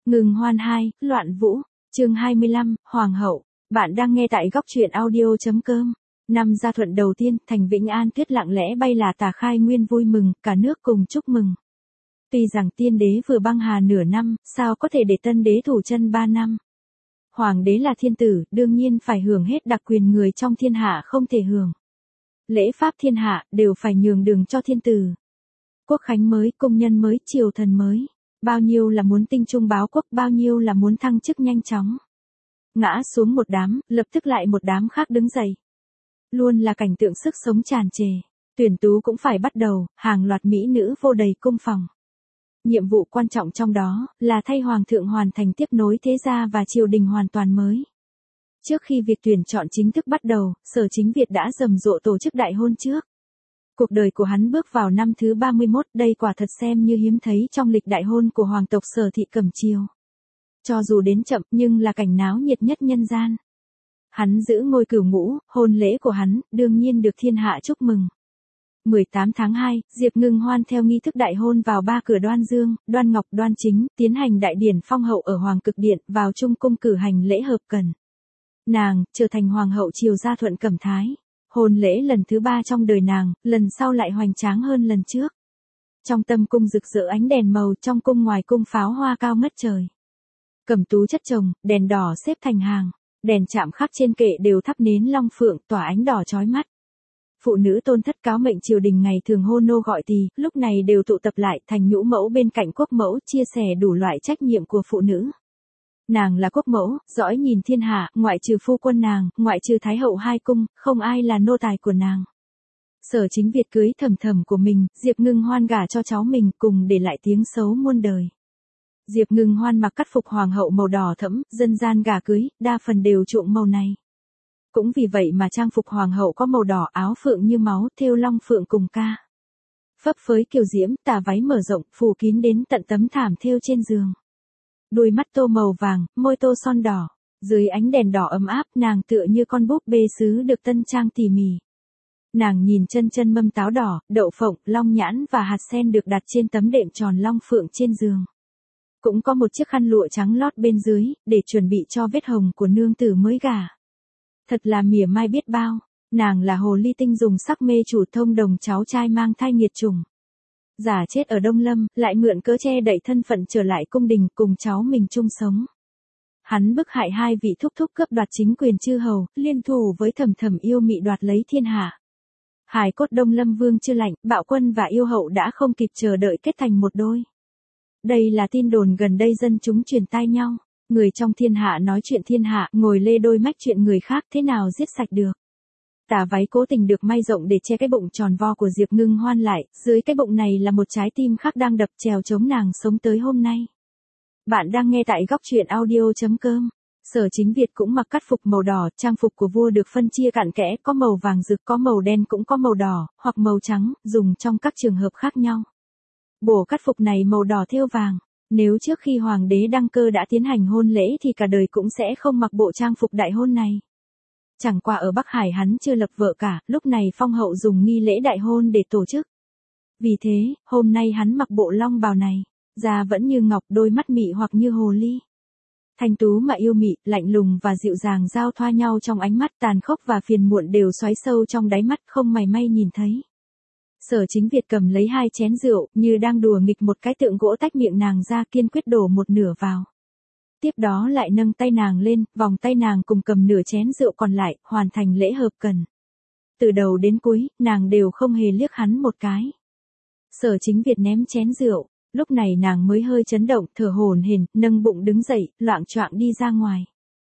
Ngừng Hoan 2, Loạn Vũ, chương 25, Hoàng hậu. Bạn đang nghe tại góc truyện audio.com. Năm gia thuận đầu tiên, thành Vĩnh An Tuyết lặng lẽ bay là tà khai nguyên vui mừng, cả nước cùng chúc mừng. Tuy rằng tiên đế vừa băng hà nửa năm, sao có thể để tân đế thủ chân 3 năm. Hoàng đế là thiên tử, đương nhiên phải hưởng hết đặc quyền người trong thiên hạ không thể hưởng. Lễ pháp thiên hạ, đều phải nhường đường cho thiên tử. Quốc khánh mới, công nhân mới, triều thần mới. Bao nhiêu là muốn tinh trung báo quốc, bao nhiêu là muốn thăng chức nhanh chóng. Ngã xuống một đám, lập tức lại một đám khác đứng dậy. Luôn là cảnh tượng sức sống tràn trề. Tuyển tú cũng phải bắt đầu, hàng loạt mỹ nữ vô đầy cung phòng. Nhiệm vụ quan trọng trong đó, là thay hoàng thượng hoàn thành tiếp nối thế gia và triều đình hoàn toàn mới. Trước khi việc tuyển chọn chính thức bắt đầu, Sở Chính Việt đã rầm rộ tổ chức đại hôn trước. Cuộc đời của hắn bước vào năm thứ 31, đây quả thật xem như hiếm thấy trong lịch đại hôn của hoàng tộc Sở Thị Cẩm Chiêu. Cho dù đến chậm nhưng là cảnh náo nhiệt nhất nhân gian. Hắn giữ ngôi cửu ngũ, hôn lễ của hắn, đương nhiên được thiên hạ chúc mừng. 18 tháng 2, Diệp Ngưng Hoan theo nghi thức đại hôn vào ba cửa Đoan Dương, Đoan Ngọc, Đoan Chính, tiến hành đại điển phong hậu ở Hoàng Cực Điện, vào Trung Cung cử hành lễ hợp cần. Nàng, trở thành hoàng hậu triều gia Thuận Cẩm Thái. Hôn lễ lần thứ 3 trong đời nàng, lần sau lại hoành tráng hơn lần trước. Trong tâm cung rực rỡ ánh đèn màu, trong cung ngoài cung pháo hoa cao ngất trời. Cẩm tú chất chồng, đèn đỏ xếp thành hàng, đèn chạm khắc trên kệ đều thắp nến long phượng, tỏa ánh đỏ chói mắt. Phụ nữ tôn thất cáo mệnh triều đình ngày thường hô nô gọi tỳ, lúc này đều tụ tập lại thành nhũ mẫu bên cạnh quốc mẫu, chia sẻ đủ loại trách nhiệm của phụ nữ. Nàng là quốc mẫu, dõi nhìn thiên hạ, ngoại trừ phu quân nàng, ngoại trừ thái hậu hai cung, không ai là nô tài của nàng. Sở Chính Việt cưới thầm thầm của mình, Diệp Ngưng Hoan gả cho cháu mình, cùng để lại tiếng xấu muôn đời. Diệp Ngưng Hoan mặc cắt phục hoàng hậu màu đỏ thẫm, dân gian gả cưới, đa phần đều chuộng màu này. Cũng vì vậy mà trang phục hoàng hậu có màu đỏ, áo phượng như máu, thêu long phượng cùng ca. Phấp phới kiều diễm, tà váy mở rộng, phủ kín đến tận tấm thảm thêu trên giường. Đôi mắt tô màu vàng, môi tô son đỏ. Dưới ánh đèn đỏ ấm áp, nàng tựa như con búp bê sứ được tân trang tỉ mỉ. Nàng nhìn chân chân mâm táo đỏ, đậu phộng, long nhãn và hạt sen được đặt trên tấm đệm tròn long phượng trên giường. Cũng có một chiếc khăn lụa trắng lót bên dưới, để chuẩn bị cho vết hồng của nương tử mới gả. Thật là mỉa mai biết bao, nàng là hồ ly tinh dùng sắc mê chủ thông đồng cháu trai mang thai nghiệt chủng. Giả chết ở Đông Lâm, lại mượn cớ che đậy thân phận trở lại cung đình cùng cháu mình chung sống. Hắn bức hại hai vị thúc thúc cướp đoạt chính quyền chư hầu, liên thủ với thầm thầm yêu mị đoạt lấy thiên hạ. Hài cốt Đông Lâm vương Chư Lạnh, Bạo Quân và yêu hậu đã không kịp chờ đợi kết thành một đôi. Đây là tin đồn gần đây dân chúng truyền tai nhau. Người trong thiên hạ nói chuyện thiên hạ, ngồi lê đôi mách chuyện người khác, thế nào giết sạch được. Tà váy cố tình được may rộng để che cái bụng tròn vo của Diệp Ngưng Hoan lại, dưới cái bụng này là một trái tim khác đang đập trèo chống nàng sống tới hôm nay. Bạn đang nghe tại góc truyện audio.com. Sở Chính Việt cũng mặc cắt phục màu đỏ, trang phục của vua được phân chia cặn kẽ, có màu vàng rực, có màu đen cũng có màu đỏ, hoặc màu trắng, dùng trong các trường hợp khác nhau. Bộ cắt phục này màu đỏ thêu vàng. Nếu trước khi hoàng đế đăng cơ đã tiến hành hôn lễ thì cả đời cũng sẽ không mặc bộ trang phục đại hôn này. Chẳng qua ở Bắc Hải hắn chưa lập vợ cả, lúc này phong hậu dùng nghi lễ đại hôn để tổ chức. Vì thế, hôm nay hắn mặc bộ long bào này, da vẫn như ngọc, đôi mắt mị hoặc như hồ ly. Thanh tú mà yêu mị, lạnh lùng và dịu dàng giao thoa nhau trong ánh mắt, tàn khốc và phiền muộn đều xoáy sâu trong đáy mắt, không mảy may nhìn thấy. Sở Chính Việt cầm lấy hai chén rượu, như đang đùa nghịch một cái tượng gỗ tách miệng nàng ra, kiên quyết đổ một nửa vào. Tiếp đó lại nâng tay nàng lên, vòng tay nàng cùng cầm nửa chén rượu còn lại, hoàn thành lễ hợp cần. Từ đầu đến cuối, nàng đều không hề liếc hắn một cái. Sở Chính Việt ném chén rượu, lúc này nàng mới hơi chấn động, thở hổn hển, nâng bụng đứng dậy, loạng choạng đi ra ngoài.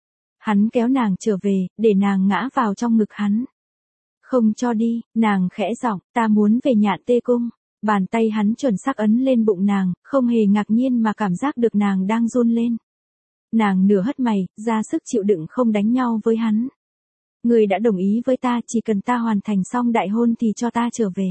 Hắn kéo nàng trở về, để nàng ngã vào trong ngực hắn. Không cho đi, nàng khẽ giọng, ta muốn về Nhạn Tê Cung. Bàn tay hắn chuẩn xác ấn lên bụng nàng, không hề ngạc nhiên mà cảm giác được nàng đang run lên. Nàng nửa hất mày, ra sức chịu đựng không đánh nhau với hắn. Người đã đồng ý với ta, chỉ cần ta hoàn thành xong đại hôn thì cho ta trở về.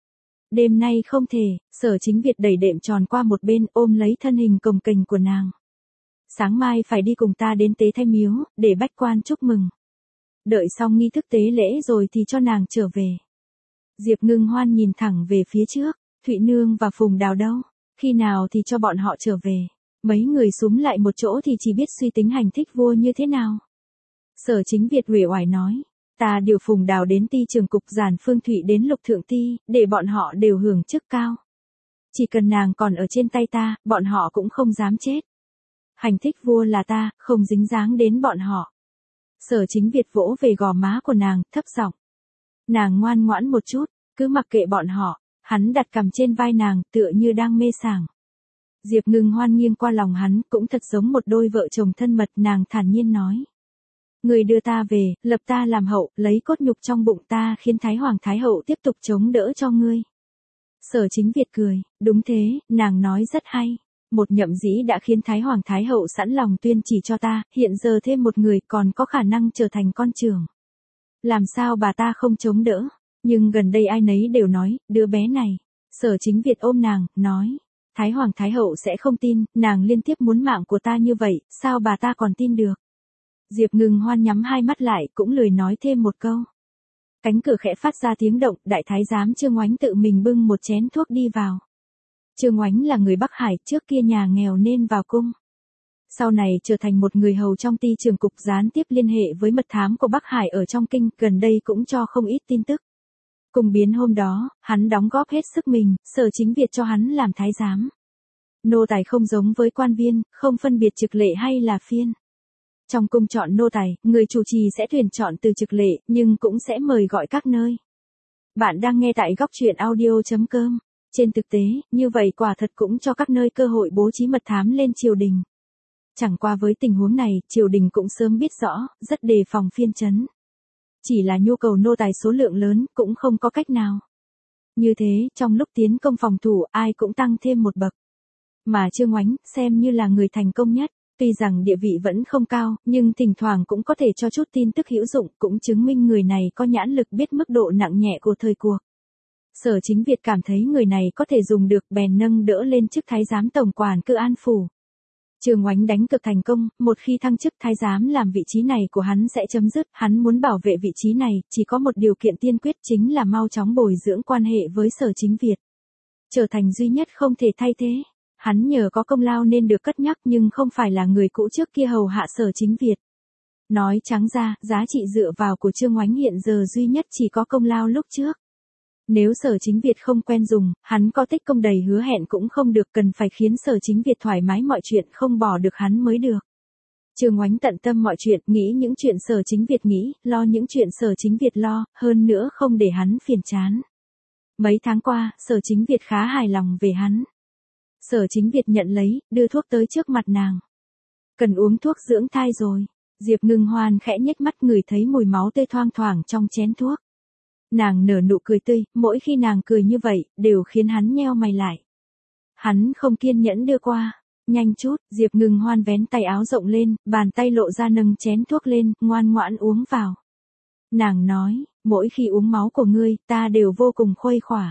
Đêm nay không thể, Sở Chính Việt đẩy đệm tròn qua một bên, ôm lấy thân hình cồng kềnh của nàng. Sáng mai phải đi cùng ta đến Tế Thay Miếu, để bách quan chúc mừng. Đợi xong nghi thức tế lễ rồi thì cho nàng trở về. Diệp Ngưng Hoan nhìn thẳng về phía trước, Thụy Nương và Phùng Đào đâu? Khi nào thì cho bọn họ trở về? Mấy người súm lại một chỗ thì chỉ biết suy tính hành thích vua như thế nào. Sở Chính Việt uể oải nói, ta điều Phùng Đào đến ty trường cục, Giản Phương Thụy đến Lục Thượng Ty, để bọn họ đều hưởng chức cao. Chỉ cần nàng còn ở trên tay ta, bọn họ cũng không dám chết. Hành thích vua là ta, không dính dáng đến bọn họ. Sở Chính Việt vỗ về gò má của nàng, thấp giọng. Nàng ngoan ngoãn một chút, cứ mặc kệ bọn họ. Hắn đặt cằm trên vai nàng, tựa như đang mê sảng. Diệp Ngưng Hoan nghiêng qua lòng hắn, cũng thật giống một đôi vợ chồng thân mật, nàng thản nhiên nói. Người đưa ta về, lập ta làm hậu, lấy cốt nhục trong bụng ta, khiến Thái Hoàng Thái Hậu tiếp tục chống đỡ cho ngươi. Sở Chính Việt cười, đúng thế, nàng nói rất hay. Một Nhậm Dĩ đã khiến Thái Hoàng Thái Hậu sẵn lòng tuyên chỉ cho ta, hiện giờ thêm một người còn có khả năng trở thành con trưởng. Làm sao bà ta không chống đỡ? Nhưng gần đây ai nấy đều nói, đứa bé này. Sở Chính Việt ôm nàng, nói. Thái Hoàng Thái Hậu sẽ không tin, nàng liên tiếp muốn mạng của ta như vậy, sao bà ta còn tin được? Diệp Ngưng Hoan nhắm hai mắt lại, cũng lười nói thêm một câu. Cánh cửa khẽ phát ra tiếng động, đại thái giám Trương Oánh tự mình bưng một chén thuốc đi vào. Trương Oánh là người Bắc Hải, trước kia nhà nghèo nên vào cung. Sau này trở thành một người hầu trong ty trường cục, gián tiếp liên hệ với mật thám của Bắc Hải ở trong kinh, gần đây cũng cho không ít tin tức. Cùng biến hôm đó, hắn đóng góp hết sức mình, Sở Chính Việt cho hắn làm thái giám. Nô tài không giống với quan viên, không phân biệt trực lệ hay là phiên. Trong cung chọn nô tài, người chủ trì sẽ tuyển chọn từ trực lệ, nhưng cũng sẽ mời gọi các nơi. Bạn đang nghe tại góc truyện audio.com. Trên thực tế, như vậy quả thật cũng cho các nơi cơ hội bố trí mật thám lên triều đình. Chẳng qua với tình huống này, triều đình cũng sớm biết rõ, rất đề phòng phiên trấn. Chỉ là nhu cầu nô tài số lượng lớn, cũng không có cách nào. Như thế, trong lúc tiến công phòng thủ, ai cũng tăng thêm một bậc. Mà Trương Oánh, xem như là người thành công nhất, tuy rằng địa vị vẫn không cao, nhưng thỉnh thoảng cũng có thể cho chút tin tức hữu dụng, cũng chứng minh người này có nhãn lực, biết mức độ nặng nhẹ của thời cuộc. Sở Chính Việt cảm thấy người này có thể dùng được, bèn nâng đỡ lên chức thái giám tổng quản Cự An Phủ. Trương Oánh đánh cực thành công, một khi thăng chức thái giám làm vị trí này của hắn sẽ chấm dứt, hắn muốn bảo vệ vị trí này, chỉ có một điều kiện tiên quyết, chính là mau chóng bồi dưỡng quan hệ với Sở Chính Việt. Trở thành duy nhất không thể thay thế. Hắn nhờ có công lao nên được cất nhắc, nhưng không phải là người cũ trước kia hầu hạ Sở Chính Việt. Nói trắng ra, giá trị dựa vào của Trương Oánh hiện giờ duy nhất chỉ có công lao lúc trước. Nếu Sở Chính Việt không quen dùng, hắn có tích công đầy hứa hẹn cũng không được, cần phải khiến Sở Chính Việt thoải mái mọi chuyện, không bỏ được hắn mới được. Trương Oánh tận tâm mọi chuyện, nghĩ những chuyện Sở Chính Việt nghĩ, lo những chuyện Sở Chính Việt lo, hơn nữa không để hắn phiền chán. Mấy tháng qua, Sở Chính Việt khá hài lòng về hắn. Sở Chính Việt nhận lấy, đưa thuốc tới trước mặt nàng. Cần uống thuốc dưỡng thai rồi. Diệp Ngưng Hoan khẽ nhếch mắt, ngửi thấy mùi máu tươi thoang thoảng trong chén thuốc. Nàng nở nụ cười tươi, mỗi khi nàng cười như vậy, đều khiến hắn nheo mày lại. Hắn không kiên nhẫn đưa qua. Nhanh chút, Diệp Ngưng Hoan vén tay áo rộng lên, bàn tay lộ ra nâng chén thuốc lên, ngoan ngoãn uống vào. Nàng nói, mỗi khi uống máu của ngươi, ta đều vô cùng khuây khỏa.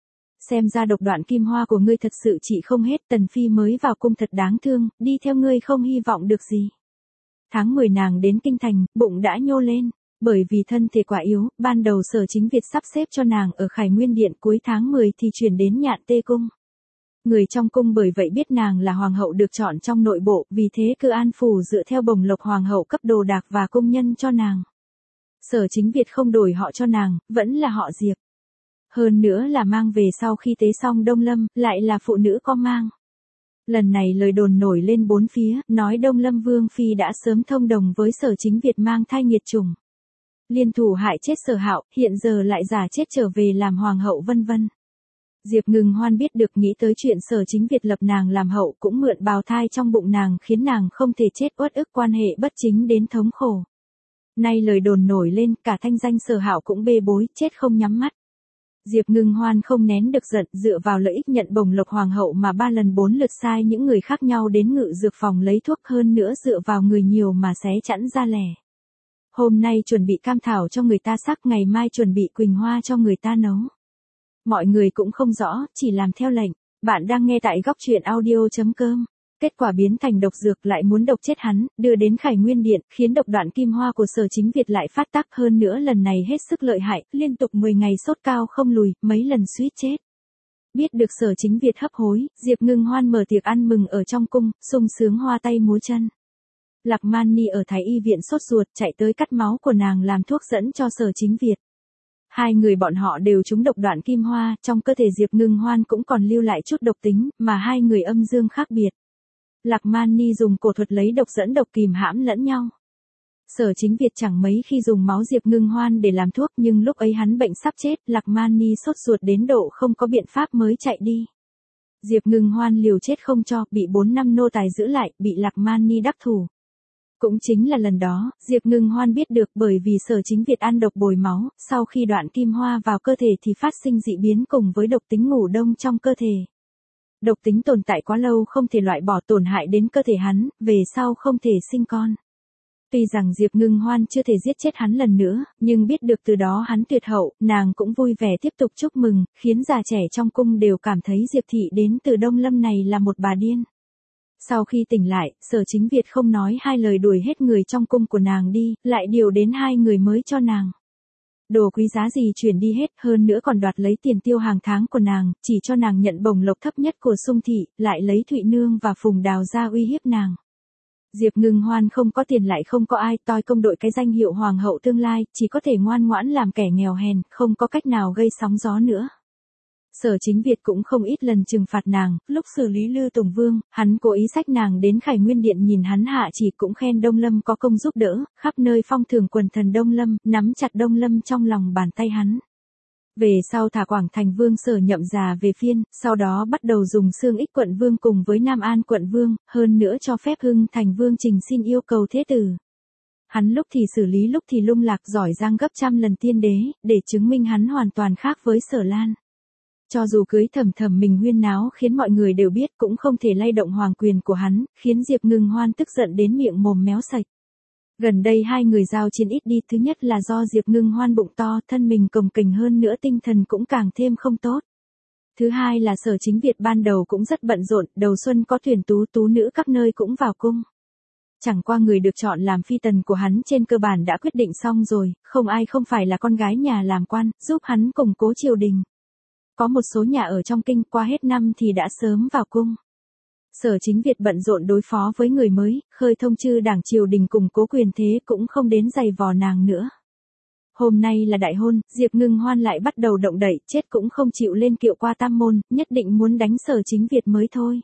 Xem ra độc đoạn kim hoa của ngươi thật sự trị không hết, Tần Phi mới vào cung thật đáng thương, đi theo ngươi không hy vọng được gì. Tháng 10 nàng đến kinh thành, bụng đã nhô lên. Bởi vì thân thể quá yếu, ban đầu Sở Chính Việt sắp xếp cho nàng ở Khải Nguyên Điện, cuối tháng 10 thì chuyển đến Nhạn Tê Cung. Người trong cung bởi vậy biết nàng là hoàng hậu được chọn trong nội bộ, vì thế Cự An Phủ dựa theo bồng lộc hoàng hậu cấp đồ đạc và cung nhân cho nàng. Sở Chính Việt không đổi họ cho nàng, vẫn là họ Diệp. Hơn nữa là mang về sau khi tế xong Đông Lâm, lại là phụ nữ có mang. Lần này lời đồn nổi lên bốn phía, nói Đông Lâm Vương Phi đã sớm thông đồng với Sở Chính Việt mang thai nghiệt chủng. Liên thủ hại chết Sở Hạo, hiện giờ lại giả chết trở về làm hoàng hậu vân vân. Diệp Ngưng Hoan biết được, nghĩ tới chuyện Sở Chính Việt lập nàng làm hậu, cũng mượn bào thai trong bụng nàng, khiến nàng không thể chết, uất ức quan hệ bất chính đến thống khổ. Nay lời đồn nổi lên, cả thanh danh Sở Hạo cũng bê bối, chết không nhắm mắt. Diệp Ngưng Hoan không nén được giận, dựa vào lợi ích nhận bồng lộc hoàng hậu mà 3 lần 4 lượt sai những người khác nhau đến Ngự Dược Phòng lấy thuốc, hơn nữa dựa vào người nhiều mà xé chẵn ra lẻ. Hôm nay chuẩn bị cam thảo cho người ta sắc, ngày mai chuẩn bị quỳnh hoa cho người ta nấu. Mọi người cũng không rõ, chỉ làm theo lệnh. Bạn đang nghe tại góc truyện audio.com. Kết quả biến thành độc dược, lại muốn độc chết hắn, đưa đến Khải Nguyên Điện, khiến độc đoạn kim hoa của Sở Chính Việt lại phát tác, hơn nữa lần này hết sức lợi hại, liên tục 10 ngày sốt cao không lùi, mấy lần suýt chết. Biết được Sở Chính Việt hấp hối, Diệp Ngưng Hoan mở tiệc ăn mừng ở trong cung, sung sướng hoa tay múa chân. Lạc Mani ở Thái y viện sốt ruột chạy tới cắt máu của nàng làm thuốc dẫn cho Sở Chính Việt. Hai người bọn họ đều trúng độc đoạn kim hoa, trong cơ thể Diệp Ngưng Hoan cũng còn lưu lại chút độc tính, mà hai người âm dương khác biệt. Lạc Mani dùng cổ thuật lấy độc dẫn độc kìm hãm lẫn nhau. Sở Chính Việt chẳng mấy khi dùng máu Diệp Ngưng Hoan để làm thuốc, nhưng lúc ấy hắn bệnh sắp chết, Lạc Mani sốt ruột đến độ không có biện pháp mới chạy đi. Diệp Ngưng Hoan liều chết không cho, bị 4 năm nô tài giữ lại, bị Lạc Mani đắc thủ. Cũng chính là lần đó, Diệp Ngưng Hoan biết được bởi vì Sở Chính Việt ăn độc bồi máu, sau khi đoạn kim hoa vào cơ thể thì phát sinh dị biến cùng với độc tính ngủ đông trong cơ thể. Độc tính tồn tại quá lâu không thể loại bỏ, tổn hại đến cơ thể hắn, về sau không thể sinh con. Tuy rằng Diệp Ngưng Hoan chưa thể giết chết hắn lần nữa, nhưng biết được từ đó hắn tuyệt hậu, nàng cũng vui vẻ tiếp tục chúc mừng, khiến già trẻ trong cung đều cảm thấy Diệp Thị đến từ Đông Lâm này là một bà điên. Sau khi tỉnh lại, Sở Chính Việt không nói hai lời đuổi hết người trong cung của nàng đi, lại điều đến 2 người mới cho nàng. Đồ quý giá gì chuyển đi hết, hơn nữa còn đoạt lấy tiền tiêu hàng tháng của nàng, chỉ cho nàng nhận bổng lộc thấp nhất của Sung Thị, lại lấy Thụy Nương và Phùng Đào ra uy hiếp nàng. Diệp Ngưng Hoan không có tiền lại không có ai toi công đội cái danh hiệu hoàng hậu tương lai, chỉ có thể ngoan ngoãn làm kẻ nghèo hèn, không có cách nào gây sóng gió nữa. Sở Chính Việt cũng không ít lần trừng phạt nàng, lúc xử lý Lư Tùng Vương, hắn cố ý xách nàng đến Khải Nguyên Điện nhìn hắn hạ chỉ, cũng khen Đông Lâm có công giúp đỡ, khắp nơi phong thưởng quần thần Đông Lâm, nắm chặt Đông Lâm trong lòng bàn tay hắn. Về sau thả Quảng Thành Vương Sở Nhậm già về phiên, sau đó bắt đầu dùng Xương Ích quận vương cùng với Nam An quận vương, hơn nữa cho phép Hưng Thành Vương trình xin yêu cầu thế tử. Hắn lúc thì xử lý lúc thì lung lạc, giỏi giang gấp trăm lần tiên đế, để chứng minh hắn hoàn toàn khác với Sở Lan. Cho dù cưới Thẩm Thẩm mình huyên náo khiến mọi người đều biết, cũng không thể lay động hoàng quyền của hắn, khiến Diệp Ngưng Hoan tức giận đến miệng mồm méo sạch. Gần đây hai người giao chiến ít đi, thứ nhất là do Diệp Ngưng Hoan bụng to, thân mình cồng kềnh, hơn nữa tinh thần cũng càng thêm không tốt. Thứ hai là Sở Chính Việt ban đầu cũng rất bận rộn, đầu xuân có tuyển tú nữ các nơi cũng vào cung. Chẳng qua người được chọn làm phi tần của hắn trên cơ bản đã quyết định xong rồi, không ai không phải là con gái nhà làm quan, giúp hắn củng cố triều đình. Có một số nhà ở trong kinh qua hết năm thì đã sớm vào cung. Sở Chính Việt bận rộn đối phó với người mới, khơi thông chư đảng triều đình củng cố quyền thế, cũng không đến giày vò nàng nữa. Hôm nay là đại hôn, Diệp Ngưng Hoan lại bắt đầu động đậy, chết cũng không chịu lên kiệu qua tam môn, nhất định muốn đánh Sở Chính Việt mới thôi.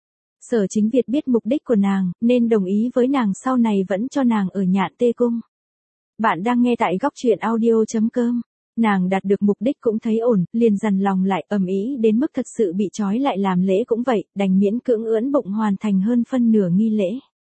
Sở Chính Việt biết mục đích của nàng, nên đồng ý với nàng sau này vẫn cho nàng ở Nhạn Tê Cung. Bạn đang nghe tại góc truyện audio.com. Nàng đạt được mục đích cũng thấy ổn, liền dằn lòng lại, ầm ĩ đến mức thật sự bị trói lại làm lễ cũng vậy, đành miễn cưỡng ưỡn bụng hoàn thành hơn phân nửa nghi lễ.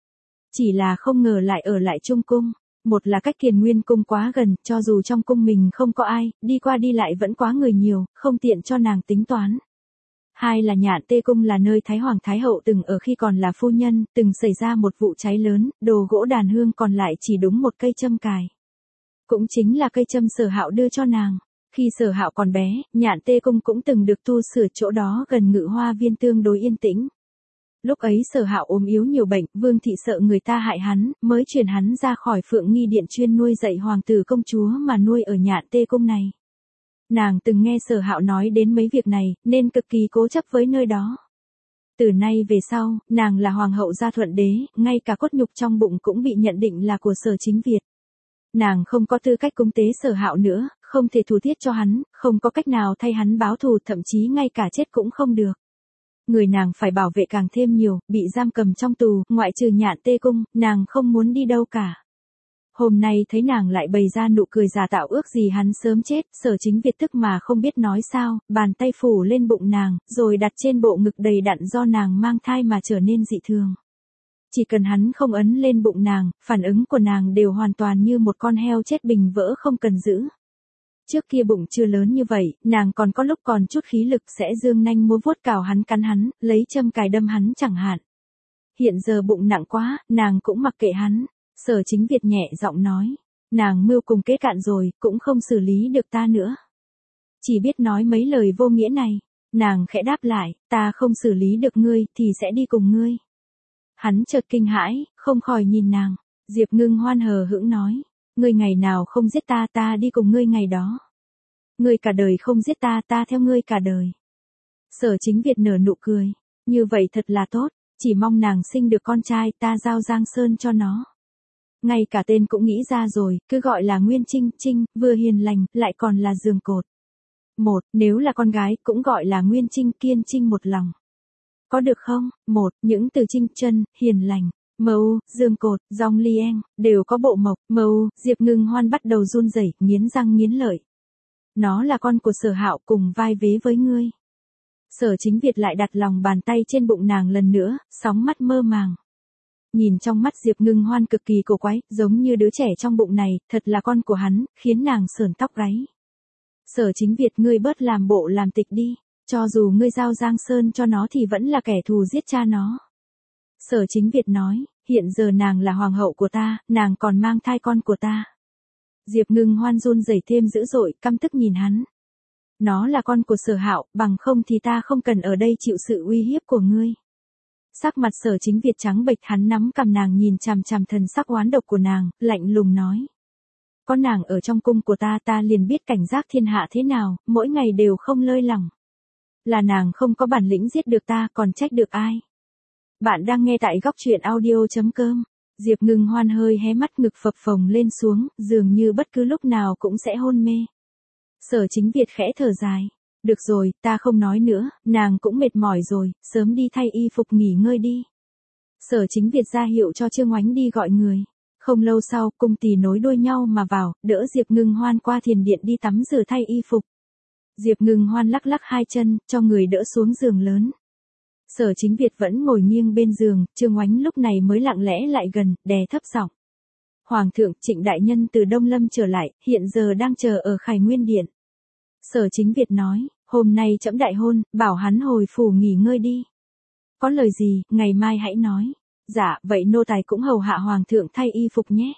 Chỉ là không ngờ lại ở lại Trung Cung. Một là cách Kiền Nguyên Cung quá gần, cho dù trong cung mình không có ai, đi qua đi lại vẫn quá người nhiều, không tiện cho nàng tính toán. Hai là Nhạn Tê Cung là nơi Thái Hoàng Thái Hậu từng ở khi còn là phu nhân, từng xảy ra một vụ cháy lớn, đồ gỗ đàn hương còn lại chỉ đúng một cây châm cài. Cũng chính là cây châm Sở Hạo đưa cho nàng. Khi Sở Hạo còn bé, Nhạn Tê Cung cũng từng được tu sửa, chỗ đó gần Ngự Hoa Viên tương đối yên tĩnh. Lúc ấy Sở Hạo ốm yếu nhiều bệnh, Vương thị sợ người ta hại hắn, mới chuyển hắn ra khỏi Phượng Nghi Điện chuyên nuôi dạy hoàng tử công chúa mà nuôi ở Nhạn Tê Cung này. Nàng từng nghe Sở Hạo nói đến mấy việc này, nên cực kỳ cố chấp với nơi đó. Từ nay về sau, nàng là hoàng hậu Gia Thuận Đế, ngay cả cốt nhục trong bụng cũng bị nhận định là của Sở Chính Việt. Nàng không có tư cách cúng tế Sở Hạo nữa, không thể thù thiết cho hắn, không có cách nào thay hắn báo thù, thậm chí ngay cả chết cũng không được. Người nàng phải bảo vệ càng thêm nhiều, bị giam cầm trong tù, ngoại trừ Nhạn Tê Cung, nàng không muốn đi đâu cả. Hôm nay thấy nàng lại bày ra nụ cười giả tạo, ước gì hắn sớm chết, Sở Chính Việt tức mà không biết nói sao, bàn tay phủ lên bụng nàng, rồi đặt trên bộ ngực đầy đặn do nàng mang thai mà trở nên dị thường. Chỉ cần hắn không ấn lên bụng nàng, phản ứng của nàng đều hoàn toàn như một con heo chết bình vỡ không cần giữ. Trước kia bụng chưa lớn như vậy, nàng còn có lúc còn chút khí lực sẽ giương nanh múa vuốt cào hắn, cắn hắn, lấy châm cài đâm hắn chẳng hạn. Hiện giờ bụng nặng quá, nàng cũng mặc kệ hắn. Sở Chính Việt nhẹ giọng nói, nàng mưu cùng kế cạn rồi, cũng không xử lý được ta nữa. Chỉ biết nói mấy lời vô nghĩa này. Nàng khẽ đáp lại, ta không xử lý được ngươi, thì sẽ đi cùng ngươi. Hắn chợt kinh hãi, không khỏi nhìn nàng. Diệp Ngưng Hoan hờ hững nói, ngươi ngày nào không giết ta, ta đi cùng ngươi ngày đó. Ngươi cả đời không giết ta, ta theo ngươi cả đời. Sở Chính Việt nở nụ cười. Như vậy thật là tốt, chỉ mong nàng sinh được con trai ta giao Giang Sơn cho nó. Ngay cả tên cũng nghĩ ra rồi, cứ gọi là Nguyên Trinh, Trinh, vừa hiền lành, lại còn là giường cột. Nếu là con gái, cũng gọi là Nguyên Trinh, kiên trinh một lòng. Có được không? Những từ Trinh, chân, hiền lành, mâu, giường cột, dòng lieng, đều có bộ mộc, mâu, Diệp Ngưng Hoan bắt đầu run rẩy, nghiến răng nghiến lợi. Nó là con của Sở Hạo cùng vai vế với ngươi. Sở Chính Việt lại đặt lòng bàn tay trên bụng nàng lần nữa, sóng mắt mơ màng. Nhìn trong mắt Diệp Ngưng Hoan cực kỳ cổ quái, giống như đứa trẻ trong bụng này, thật là con của hắn, khiến nàng sởn tóc gáy. Sở Chính Việt, ngươi bớt làm bộ làm tịch đi, cho dù ngươi giao Giang Sơn cho nó thì vẫn là kẻ thù giết cha nó. Sở Chính Việt nói, hiện giờ nàng là hoàng hậu của ta, nàng còn mang thai con của ta. Diệp Ngưng Hoan run rẩy thêm dữ dội, căm tức nhìn hắn. Nó là con của Sở Hạo, bằng không thì ta không cần ở đây chịu sự uy hiếp của ngươi. Sắc mặt Sở Chính Việt trắng bệch, hắn nắm cằm nàng nhìn chằm chằm thần sắc oán độc của nàng, lạnh lùng nói. Có nàng ở trong cung của ta liền biết cảnh giác thiên hạ thế nào, mỗi ngày đều không lơi lỏng. Là nàng không có bản lĩnh giết được ta, còn trách được ai? Bạn đang nghe tại góc truyện audio.com. Diệp Ngưng Hoan hơi hé mắt, ngực phập phồng lên xuống, dường như bất cứ lúc nào cũng sẽ hôn mê. Sở Chính Việt khẽ thở dài. Được rồi, ta không nói nữa, nàng cũng mệt mỏi rồi, sớm đi thay y phục nghỉ ngơi đi. Sở Chính Việt ra hiệu cho Trương Oánh đi gọi người. Không lâu sau, cung tỳ nối đuôi nhau mà vào, đỡ Diệp Ngưng Hoan qua thiền điện đi tắm rửa thay y phục. Diệp Ngưng Hoan lắc lắc hai chân, cho người đỡ xuống giường lớn. Sở Chính Việt vẫn ngồi nghiêng bên giường, Trương Oánh lúc này mới lặng lẽ lại gần, đè thấp giọng. Hoàng thượng, Trịnh đại nhân từ Đông Lâm trở lại, hiện giờ đang chờ ở Khải Nguyên điện. Sở Chính Việt nói, hôm nay trẫm đại hôn, bảo hắn hồi phủ nghỉ ngơi đi. Có lời gì, ngày mai hãy nói. Dạ, vậy nô tài cũng hầu hạ hoàng thượng thay y phục nhé.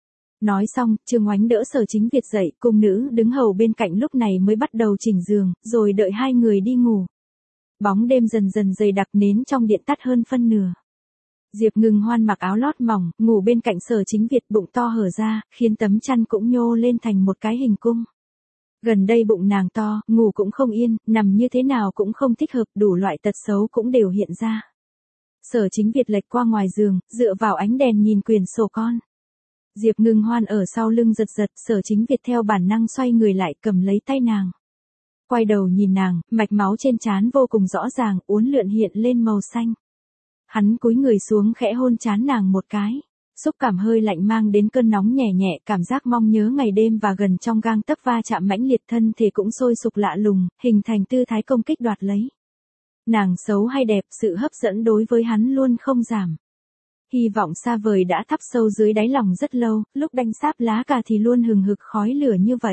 Nói xong, Trương Oánh đỡ Sở Chính Việt dậy, cung nữ đứng hầu bên cạnh lúc này mới bắt đầu chỉnh giường, rồi đợi hai người đi ngủ. Bóng đêm dần dần dày đặc, nến trong điện tắt hơn phân nửa. Diệp Ngưng Hoan mặc áo lót mỏng, ngủ bên cạnh Sở Chính Việt, bụng to hở ra, khiến tấm chăn cũng nhô lên thành một cái hình cung. Gần đây bụng nàng to, ngủ cũng không yên, nằm như thế nào cũng không thích hợp, đủ loại tật xấu cũng đều hiện ra. Sở Chính Việt lệch qua ngoài giường, dựa vào ánh đèn nhìn quyển sổ con. Diệp Ngưng Hoan ở sau lưng giật giật, Sở Chính Việt theo bản năng xoay người lại, cầm lấy tay nàng. Quay đầu nhìn nàng, mạch máu trên trán vô cùng rõ ràng, uốn lượn hiện lên màu xanh. Hắn cúi người xuống khẽ hôn trán nàng một cái. Xúc cảm hơi lạnh mang đến cơn nóng nhẹ nhẹ, cảm giác mong nhớ ngày đêm và gần trong gang tấc va chạm mãnh liệt, thân thể cũng sôi sục lạ lùng, hình thành tư thái công kích đoạt lấy. Nàng xấu hay đẹp, sự hấp dẫn đối với hắn luôn không giảm. Hy vọng xa vời đã thắp sâu dưới đáy lòng rất lâu, lúc đanh sáp lá cà thì luôn hừng hực khói lửa như vậy.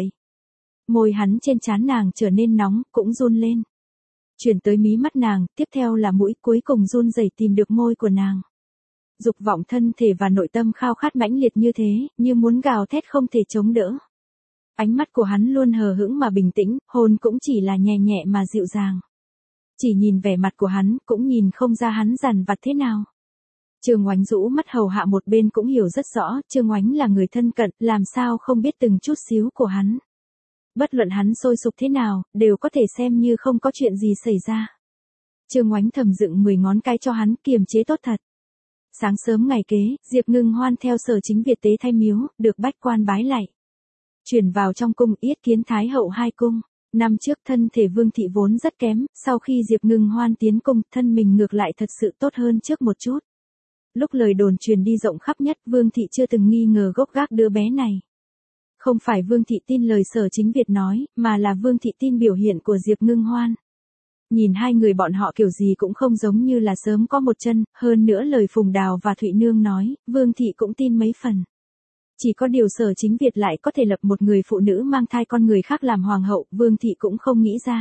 Môi hắn trên trán nàng trở nên nóng, cũng run lên. Chuyển tới mí mắt nàng, tiếp theo là mũi, cuối cùng run rẩy tìm được môi của nàng. Dục vọng thân thể và nội tâm khao khát mãnh liệt như thế, như muốn gào thét không thể chống đỡ. Ánh mắt của hắn luôn hờ hững mà bình tĩnh, hôn cũng chỉ là nhẹ nhẹ mà dịu dàng. Chỉ nhìn vẻ mặt của hắn, cũng nhìn không ra hắn dằn vặt thế nào. Trương Oánh rũ mắt hầu hạ một bên cũng hiểu rất rõ, Trương Oánh là người thân cận, làm sao không biết từng chút xíu của hắn. Bất luận hắn sôi sục thế nào, đều có thể xem như không có chuyện gì xảy ra. Trương Oánh thầm dựng 10 ngón cái cho hắn, kiềm chế tốt thật. Sáng sớm ngày kế, Diệp Ngưng Hoan theo Sở Chính Việt tế thay miếu, được bách quan bái lạy. Chuyển vào trong cung yết kiến Thái hậu hai cung. Năm trước thân thể Vương thị vốn rất kém, sau khi Diệp Ngưng Hoan tiến cung, thân mình ngược lại thật sự tốt hơn trước một chút. Lúc lời đồn truyền đi rộng khắp nhất, Vương thị chưa từng nghi ngờ gốc gác đứa bé này. Không phải Vương thị tin lời Sở Chính Việt nói, mà là Vương thị tin biểu hiện của Diệp Ngưng Hoan. Nhìn hai người bọn họ kiểu gì cũng không giống như là sớm có một chân, hơn nữa lời Phùng Đào và Thụy Nương nói, Vương thị cũng tin mấy phần. Chỉ có điều Sở Chính Việt lại có thể lập một người phụ nữ mang thai con người khác làm hoàng hậu, Vương thị cũng không nghĩ ra.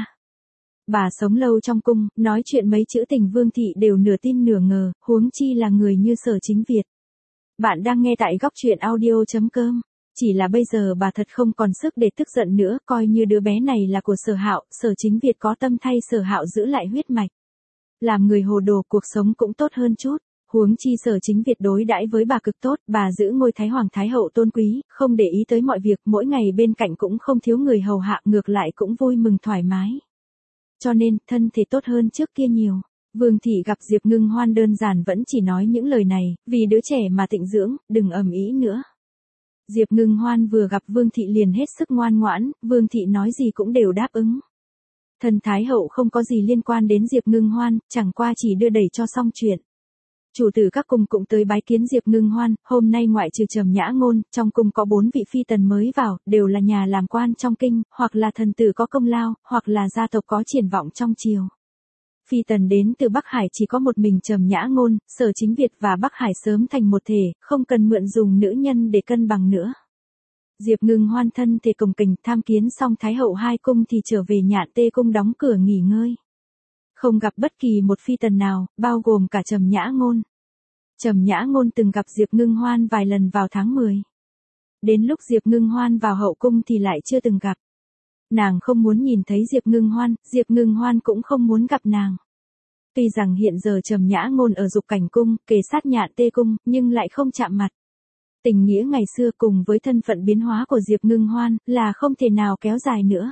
Bà sống lâu trong cung, nói chuyện mấy chữ tình Vương thị đều nửa tin nửa ngờ, huống chi là người như Sở Chính Việt. Bạn đang nghe tại góc truyện audio.com. Chỉ là bây giờ bà thật không còn sức để tức giận nữa, coi như đứa bé này là của Sở Hạo, Sở Chính Việt có tâm thay Sở Hạo giữ lại huyết mạch. Làm người hồ đồ, cuộc sống cũng tốt hơn chút. Huống chi Sở Chính Việt đối đãi với bà cực tốt, bà giữ ngôi Thái Hoàng Thái Hậu tôn quý, không để ý tới mọi việc, mỗi ngày bên cạnh cũng không thiếu người hầu hạ, ngược lại cũng vui mừng thoải mái. cho nên thân thể tốt hơn trước kia nhiều. Vương thị gặp Diệp Ngưng Hoan đơn giản vẫn chỉ nói những lời này, vì đứa trẻ mà tịnh dưỡng, đừng ầm ĩ nữa. Diệp Ngưng Hoan vừa gặp Vương thị liền hết sức ngoan ngoãn, Vương thị nói gì cũng đều đáp ứng. Thần Thái hậu không có gì liên quan đến Diệp Ngưng Hoan, chẳng qua chỉ đưa đẩy cho xong chuyện. Chủ tử các cung cũng tới bái kiến Diệp Ngưng Hoan, hôm nay ngoại trừ Trầm Nhã Ngôn, trong cung có 4 vị phi tần mới vào, đều là nhà làm quan trong kinh, hoặc là thần tử có công lao, hoặc là gia tộc có triển vọng trong triều. Phi tần đến từ Bắc Hải chỉ có một mình Trầm Nhã Ngôn, Sở Chính Việt và Bắc Hải sớm thành một thể, không cần mượn dùng nữ nhân để cân bằng nữa. Diệp Ngưng Hoan thân thể cồng kềnh tham kiến xong Thái hậu hai cung thì trở về Nhạn Tê cung đóng cửa nghỉ ngơi. Không gặp bất kỳ một phi tần nào, bao gồm cả Trầm Nhã Ngôn. Trầm Nhã Ngôn từng gặp Diệp Ngưng Hoan vài lần vào tháng 10. Đến lúc Diệp Ngưng Hoan vào hậu cung thì lại chưa từng gặp. Nàng không muốn nhìn thấy Diệp Ngưng Hoan cũng không muốn gặp nàng. Tuy rằng hiện giờ Trầm Nhã Ngôn ở Dục Cảnh cung, kề sát Nhạn Tê cung, nhưng lại không chạm mặt. Tình nghĩa ngày xưa cùng với thân phận biến hóa của Diệp Ngưng Hoan là không thể nào kéo dài nữa.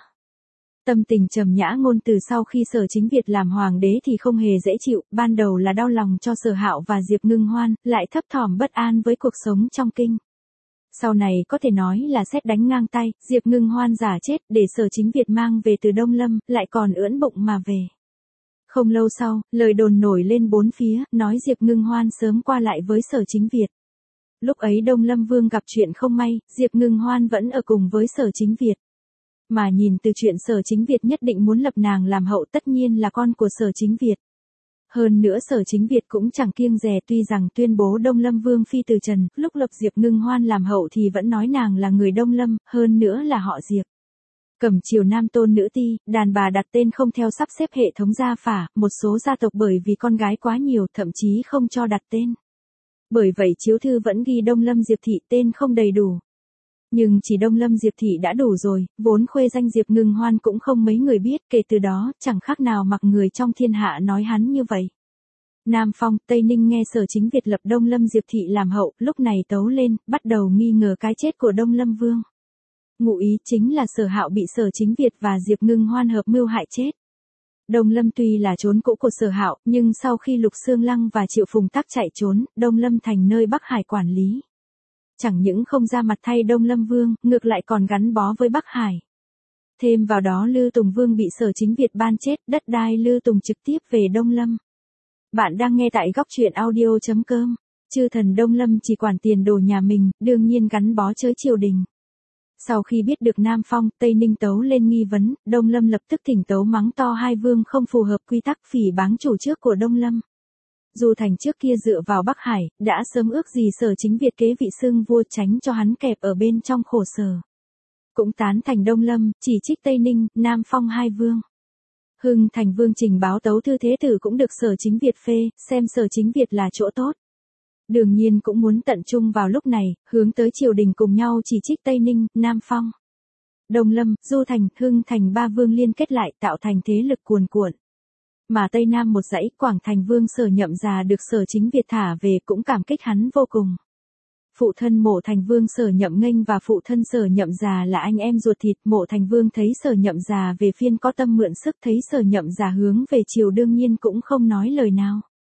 Tâm tình Trầm Nhã Ngôn từ sau khi Sở Chính Việt làm hoàng đế thì không hề dễ chịu, ban đầu là đau lòng cho Sở Hạo và Diệp Ngưng Hoan, lại thấp thỏm bất an với cuộc sống trong kinh. Sau này có thể nói là sét đánh ngang tay, Diệp Ngưng Hoan giả chết để Sở Chính Việt mang về từ Đông Lâm, lại còn ưỡn bụng mà về. Không lâu sau, lời đồn nổi lên bốn phía, nói Diệp Ngưng Hoan sớm qua lại với Sở Chính Việt. Lúc ấy Đông Lâm Vương gặp chuyện không may, Diệp Ngưng Hoan vẫn ở cùng với Sở Chính Việt. Mà nhìn từ chuyện Sở Chính Việt nhất định muốn lập nàng làm hậu tất nhiên là con của Sở Chính Việt. Hơn nữa Sở Chính Việt cũng chẳng kiêng dè tuy rằng tuyên bố Đông Lâm Vương phi từ trần, lúc lập Diệp Ngưng Hoan làm hậu thì vẫn nói nàng là người Đông Lâm, hơn nữa là họ Diệp. Cẩm triều nam tôn nữ ti, đàn bà đặt tên không theo sắp xếp hệ thống gia phả, một số gia tộc bởi vì con gái quá nhiều thậm chí không cho đặt tên. Bởi vậy chiếu thư vẫn ghi Đông Lâm Diệp Thị tên không đầy đủ. Nhưng chỉ Đông Lâm Diệp Thị đã đủ rồi, vốn khuê danh Diệp Ngưng Hoan cũng không mấy người biết, kể từ đó, chẳng khác nào mặc người trong thiên hạ nói hắn như vậy. Nam Phong, Tây Ninh nghe Sở Chính Việt lập Đông Lâm Diệp Thị làm hậu, lúc này tấu lên, bắt đầu nghi ngờ cái chết của Đông Lâm Vương. Ngụ ý chính là Sở Hạo bị Sở Chính Việt và Diệp Ngưng Hoan hợp mưu hại chết. Đông Lâm tuy là trốn cũ của Sở Hạo, nhưng sau khi Lục Xương Lăng và Triệu Phùng Tắc chạy trốn, Đông Lâm thành nơi Bắc Hải quản lý. Chẳng những không ra mặt thay Đông Lâm Vương, ngược lại còn gắn bó với Bắc Hải. Thêm vào đó Lư Tùng Vương bị Sở Chính Việt ban chết, đất đai Lư Tùng trực tiếp về Đông Lâm. Bạn đang nghe tại góc truyện audio.com. Chư thần Đông Lâm chỉ quản tiền đồ nhà mình, đương nhiên gắn bó chới triều đình. Sau khi biết được Nam Phong, Tây Ninh tấu lên nghi vấn, Đông Lâm lập tức thỉnh tấu mắng to hai vương không phù hợp quy tắc phỉ báng chủ trước của Đông Lâm. Dù thành trước kia dựa vào Bắc Hải, đã sớm ước gì Sở Chính Việt kế vị xưng vua tránh cho hắn kẹp ở bên trong khổ sở. Cũng tán thành Đông Lâm, chỉ trích Tây Ninh, Nam Phong hai vương. Hưng Thành Vương trình báo tấu thư thế tử cũng được Sở Chính Việt phê, xem Sở Chính Việt là chỗ tốt. Đương nhiên cũng muốn tận trung vào lúc này, hướng tới triều đình cùng nhau chỉ trích Tây Ninh, Nam Phong. Đông Lâm, Du Thành, Hưng Thành ba vương liên kết lại tạo thành thế lực cuồn cuộn. Mà Tây Nam một dãy Quảng Thành Vương Sở Nhậm Già được Sở Chính Việt thả về cũng cảm kích hắn vô cùng. Phụ thân Mộ Thành Vương Sở Nhậm Nghênh và phụ thân Sở Nhậm Già là anh em ruột thịt. Mộ Thành Vương thấy Sở Nhậm Già về phiên có tâm mượn sức, thấy Sở Nhậm Già hướng về triều đương nhiên cũng không nói lời nào.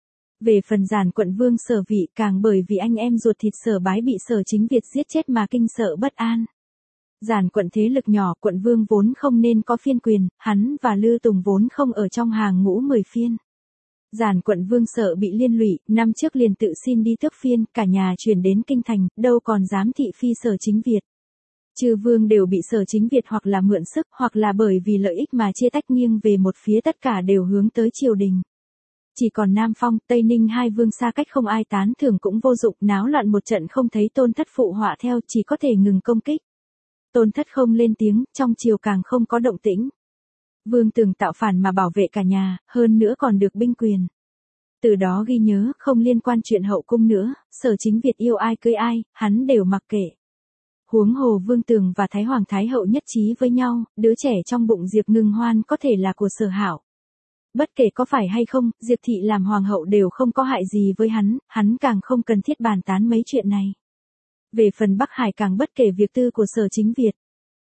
Về phần Giản Quận Vương Sở Vị càng bởi vì anh em ruột thịt Sở Bái bị Sở Chính Việt giết chết mà kinh sợ bất an. Giản quận thế lực nhỏ, quận vương vốn không nên có phiên quyền, hắn và Lư Tùng vốn không ở trong hàng ngũ 10 phiên. Giản quận vương sợ bị liên lụy, năm trước liền tự xin đi tước phiên, cả nhà chuyển đến kinh thành, đâu còn dám thị phi Sở Chính Việt. Chư vương đều bị Sở Chính Việt hoặc là mượn sức, hoặc là bởi vì lợi ích mà chia tách nghiêng về một phía, tất cả đều hướng tới triều đình. Chỉ còn Nam Phong, Tây Ninh hai vương xa cách không ai tán thưởng cũng vô dụng, náo loạn một trận không thấy Tôn Thất phụ họa theo, chỉ có thể ngừng công kích. Tôn Thất không lên tiếng, trong triều càng không có động tĩnh. Vương Tường tạo phản mà bảo vệ cả nhà, hơn nữa còn được binh quyền. Từ đó ghi nhớ, không liên quan chuyện hậu cung nữa, Sở Chính Việt yêu ai cưới ai, hắn đều mặc kệ. Huống hồ Vương Tường và Thái Hoàng Thái Hậu nhất trí với nhau, đứa trẻ trong bụng Diệp Ngưng Hoan có thể là của Sở Hạo. Bất kể có phải hay không, Diệp Thị làm hoàng hậu đều không có hại gì với hắn càng không cần thiết bàn tán mấy chuyện này. Về phần Bắc Hải càng bất kể việc tư của Sở Chính Việt.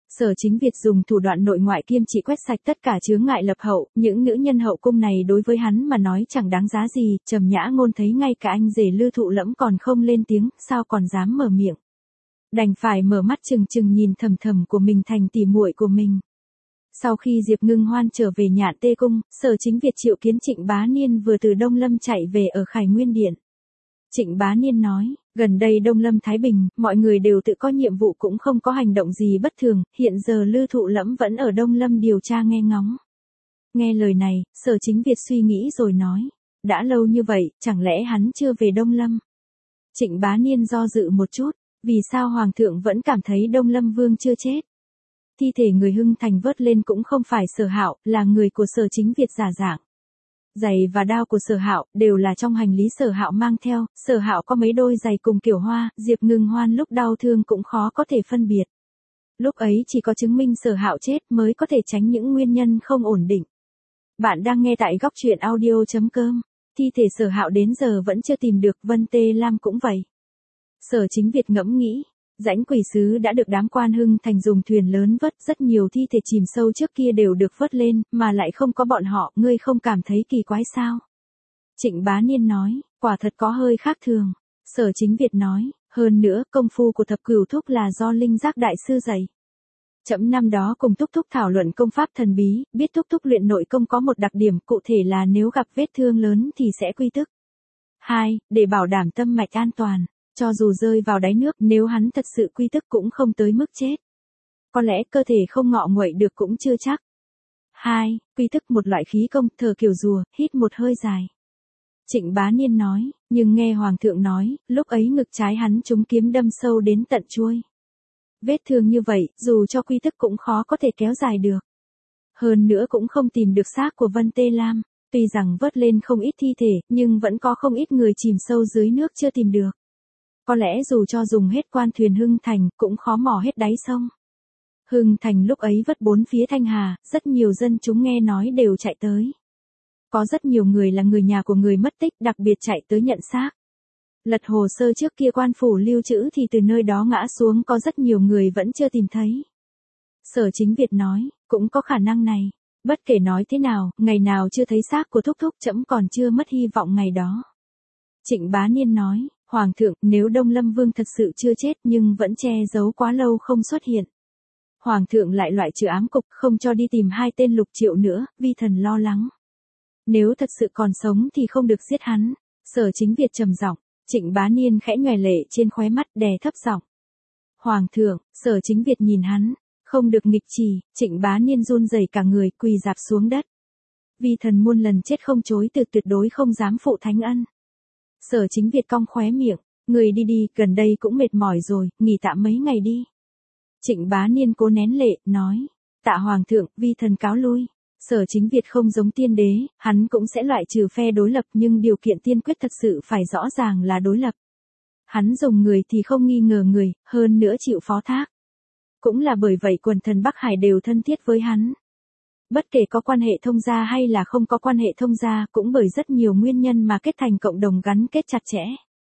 Sở Chính Việt dùng thủ đoạn nội ngoại kiêm trị quét sạch tất cả chướng ngại lập hậu, những nữ nhân hậu cung này đối với hắn mà nói chẳng đáng giá gì, Trầm Nhã Ngôn thấy ngay cả anh rể Lư Thụ Lẫm còn không lên tiếng, sao còn dám mở miệng. Đành phải mở mắt trừng trừng nhìn thầm thầm của mình thành tỉ muội của mình. Sau khi Diệp Ngưng Hoan trở về Nhạn Tê Cung, Sở Chính Việt triệu kiến Trịnh Bá Niên vừa từ Đông Lâm chạy về ở Khải Nguyên Điện. Trịnh Bá Niên nói, gần đây Đông Lâm Thái Bình, mọi người đều tự có nhiệm vụ cũng không có hành động gì bất thường, hiện giờ Lư Thụ Lẫm vẫn ở Đông Lâm điều tra nghe ngóng. Nghe lời này, Sở Chính Việt suy nghĩ rồi nói, đã lâu như vậy, chẳng lẽ hắn chưa về Đông Lâm? Trịnh Bá Niên do dự một chút, vì sao Hoàng thượng vẫn cảm thấy Đông Lâm Vương chưa chết? Thi thể người Hưng Thành vớt lên cũng không phải Sở Hạo, là người của Sở Chính Việt giả dạng. Giày và đao của Sở Hạo đều là trong hành lý Sở Hạo mang theo, Sở Hạo có mấy đôi giày cùng kiểu hoa, Diệp Ngưng Hoan lúc đau thương cũng khó có thể phân biệt. Lúc ấy chỉ có chứng minh Sở Hạo chết mới có thể tránh những nguyên nhân không ổn định. Bạn đang nghe tại góc truyện audio.com. Thi thể Sở Hạo đến giờ vẫn chưa tìm được, Vân Tê Lam cũng vậy. Sở Chính Việt ngẫm nghĩ, Rãnh Quỷ Sứ đã được đám quan Hưng Thành dùng thuyền lớn vớt, rất nhiều thi thể chìm sâu trước kia đều được vớt lên, mà lại không có bọn họ, ngươi không cảm thấy kỳ quái sao? Trịnh Bá Niên nói, quả thật có hơi khác thường. Sở Chính Việt nói, hơn nữa, công phu của Thập Cửu Thúc là do Linh Giác Đại Sư dạy. Trẫm năm đó cùng Thúc Thúc thảo luận công pháp thần bí, biết Thúc Thúc luyện nội công có một đặc điểm cụ thể là nếu gặp vết thương lớn thì sẽ quy tức. 2. Để bảo đảm tâm mạch an toàn. Cho dù rơi vào đáy nước, nếu hắn thật sự quy tức cũng không tới mức chết. Có lẽ cơ thể không ngọ nguậy được cũng chưa chắc. 2. Quy tức một loại khí công, thở kiểu rùa, hít một hơi dài. Trịnh Bá Niên nói, nhưng nghe Hoàng thượng nói, lúc ấy ngực trái hắn trúng kiếm đâm sâu đến tận chuôi. Vết thương như vậy, dù cho quy tức cũng khó có thể kéo dài được. Hơn nữa cũng không tìm được xác của Vân Tê Lam. Tuy rằng vớt lên không ít thi thể, nhưng vẫn có không ít người chìm sâu dưới nước chưa tìm được. Có lẽ dù cho dùng hết quan thuyền Hưng Thành, cũng khó mò hết đáy sông. Hưng Thành lúc ấy vất bốn phía Thanh Hà, rất nhiều dân chúng nghe nói đều chạy tới. Có rất nhiều người là người nhà của người mất tích, đặc biệt chạy tới nhận xác. Lật hồ sơ trước kia quan phủ lưu trữ thì từ nơi đó ngã xuống có rất nhiều người vẫn chưa tìm thấy. Sở Chính Việt nói, cũng có khả năng này. Bất kể nói thế nào, ngày nào chưa thấy xác của Thúc Thúc trẫm còn chưa mất hy vọng ngày đó. Trịnh Bá Niên nói, Hoàng thượng, nếu Đông Lâm Vương thật sự chưa chết nhưng vẫn che giấu quá lâu không xuất hiện. Hoàng thượng lại loại trừ ám cục, không cho đi tìm hai tên Lục Triệu nữa, vi thần lo lắng. Nếu thật sự còn sống thì không được giết hắn. Sở Chính Việt trầm giọng. Trịnh Bá Niên khẽ nhòe lệ trên khóe mắt, đè thấp giọng. Hoàng thượng, Sở Chính Việt nhìn hắn, không được nghịch trì. Trịnh Bá Niên run rẩy cả người, quỳ rạp xuống đất. Vi thần muôn lần chết không chối từ, tuyệt đối không dám phụ thánh ân. Sở Chính Việt cong khóe miệng, người đi đi, gần đây cũng mệt mỏi rồi, nghỉ tạm mấy ngày đi. Trịnh Bá Niên cố nén lệ, nói, tạ Hoàng thượng, vi thần cáo lui. Sở Chính Việt không giống tiên đế, hắn cũng sẽ loại trừ phe đối lập, nhưng điều kiện tiên quyết thật sự phải rõ ràng là đối lập. Hắn dùng người thì không nghi ngờ người, hơn nữa chịu phó thác. Cũng là bởi vậy quần thần Bắc Hải đều thân thiết với hắn. Bất kể có quan hệ thông gia hay là không có quan hệ thông gia, cũng bởi rất nhiều nguyên nhân mà kết thành cộng đồng gắn kết chặt chẽ.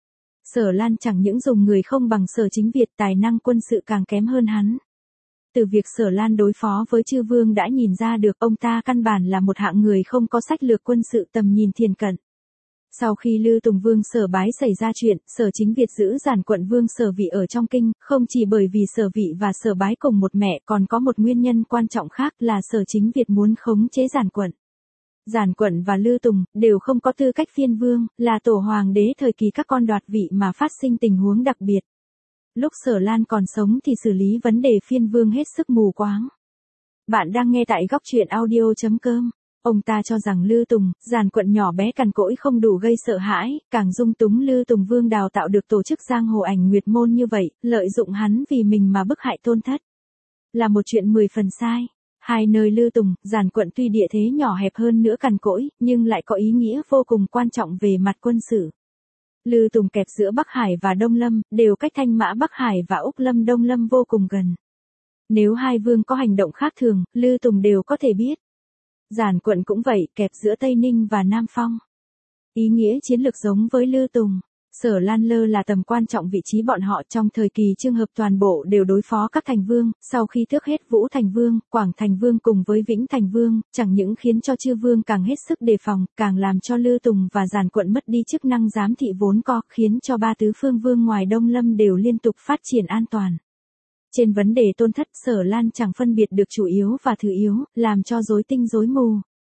Sở Lan chẳng những dùng người không bằng Sở Chính Việt, tài năng quân sự càng kém hơn hắn. Từ việc Sở Lan đối phó với Chư Vương đã nhìn ra được ông ta căn bản là một hạng người không có sách lược quân sự tầm nhìn thiền cận. Sau khi Lư Tùng Vương Sở Bái xảy ra chuyện, Sở Chính Việt giữ Giản Quận Vương Sở Vị ở trong kinh, không chỉ bởi vì Sở Vị và Sở Bái cùng một mẹ, còn có một nguyên nhân quan trọng khác là Sở Chính Việt muốn khống chế Giản Quận. Giản Quận và Lư Tùng đều không có tư cách phiên vương, là tổ hoàng đế thời kỳ các con đoạt vị mà phát sinh tình huống đặc biệt. Lúc Sở Lan còn sống thì xử lý vấn đề phiên vương hết sức mù quáng. Bạn đang nghe tại góc truyện audio.com. Ông ta cho rằng Lư Tùng, Giản Quận nhỏ bé cằn cỗi không đủ gây sợ hãi, càng dung túng Lư Tùng Vương đào tạo được tổ chức giang hồ Ảnh Nguyệt Môn như vậy, lợi dụng hắn vì mình mà bức hại tôn thất. Là một chuyện 10 phần sai. Hai nơi Lư Tùng, Giản Quận tuy địa thế nhỏ hẹp hơn nữa cằn cỗi, nhưng lại có ý nghĩa vô cùng quan trọng về mặt quân sự. Lư Tùng kẹp giữa Bắc Hải và Đông Lâm, đều cách Thanh Mã Bắc Hải và Úc Lâm Đông Lâm vô cùng gần. Nếu hai vương có hành động khác thường, Lư Tùng đều có thể biết. Giản Quận cũng vậy, kẹp giữa Tây Ninh và Nam Phong. Ý nghĩa chiến lược giống với Lư Tùng. Sở Lan lơ là tầm quan trọng vị trí bọn họ trong thời kỳ Trương Hợp toàn bộ đều đối phó các thành vương, sau khi tước hết Vũ Thành Vương, Quảng Thành Vương cùng với Vĩnh Thành Vương, chẳng những khiến cho chư vương càng hết sức đề phòng, càng làm cho Lư Tùng và Giàn Quận mất đi chức năng giám thị vốn có, khiến cho ba tứ phương vương ngoài Đông Lâm đều liên tục phát triển an toàn. Trên vấn đề tôn thất, Sở Lan chẳng phân biệt được chủ yếu và thứ yếu, làm cho rối tinh rối mù.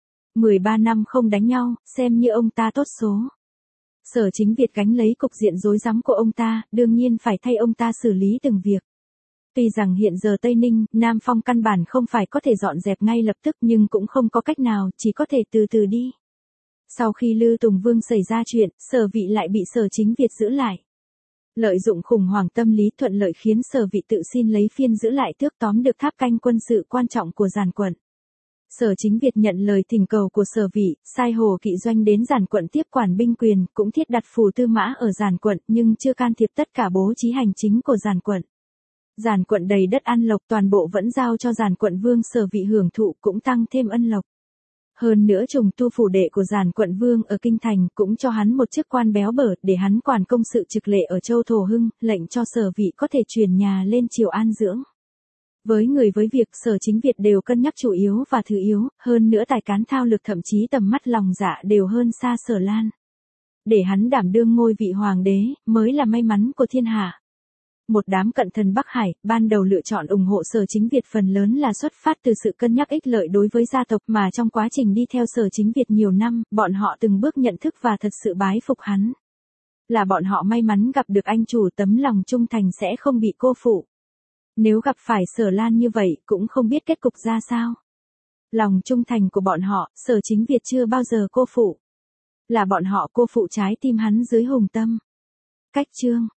13 năm không đánh nhau, xem như ông ta tốt số. Sở Chính Việt gánh lấy cục diện rối rắm của ông ta, đương nhiên phải thay ông ta xử lý từng việc. Tuy rằng hiện giờ Tây Ninh, Nam Phong căn bản không phải có thể dọn dẹp ngay lập tức nhưng cũng không có cách nào, chỉ có thể từ từ đi. Sau khi Lư Tùng Vương xảy ra chuyện, Sở Vị lại bị Sở Chính Việt giữ lại. Lợi dụng khủng hoảng tâm lý thuận lợi khiến Sở Vị tự xin lấy phiên giữ lại tước tóm được tháp canh quân sự quan trọng của Giàn Quận. Sở Chính Việt nhận lời thỉnh cầu của Sở Vị, sai Hồ Kỵ Doanh đến Giàn Quận tiếp quản binh quyền, cũng thiết đặt phủ tư mã ở Giàn Quận, nhưng chưa can thiệp tất cả bố trí hành chính của Giàn Quận. Giàn Quận đầy đất ăn lộc toàn bộ vẫn giao cho Giàn Quận Vương Sở Vị hưởng thụ, cũng tăng thêm ân lộc. Hơn nữa trùng tu phủ đệ của Giàn Quận Vương ở Kinh Thành cũng cho hắn một chức quan béo bở để hắn quản công sự trực lệ ở Châu Thổ Hưng, lệnh cho Sở Vị có thể chuyển nhà lên triều an dưỡng. Với người với việc, Sở Chính Việt đều cân nhắc chủ yếu và thứ yếu, hơn nữa tài cán thao lược thậm chí tầm mắt lòng dạ đều hơn xa Sở Lan. Để hắn đảm đương ngôi vị hoàng đế, mới là may mắn của thiên hạ. Một đám cận thần Bắc Hải, ban đầu lựa chọn ủng hộ Sở Chính Việt phần lớn là xuất phát từ sự cân nhắc ích lợi đối với gia tộc mà trong quá trình đi theo Sở Chính Việt nhiều năm, bọn họ từng bước nhận thức và thật sự bái phục hắn. Là bọn họ may mắn gặp được anh chủ tấm lòng trung thành sẽ không bị cô phụ. Nếu gặp phải Sở Lan như vậy, cũng không biết kết cục ra sao. Lòng trung thành của bọn họ, Sở Chính Việt chưa bao giờ cô phụ. Là bọn họ cô phụ trái tim hắn dưới hùng tâm. Cách chương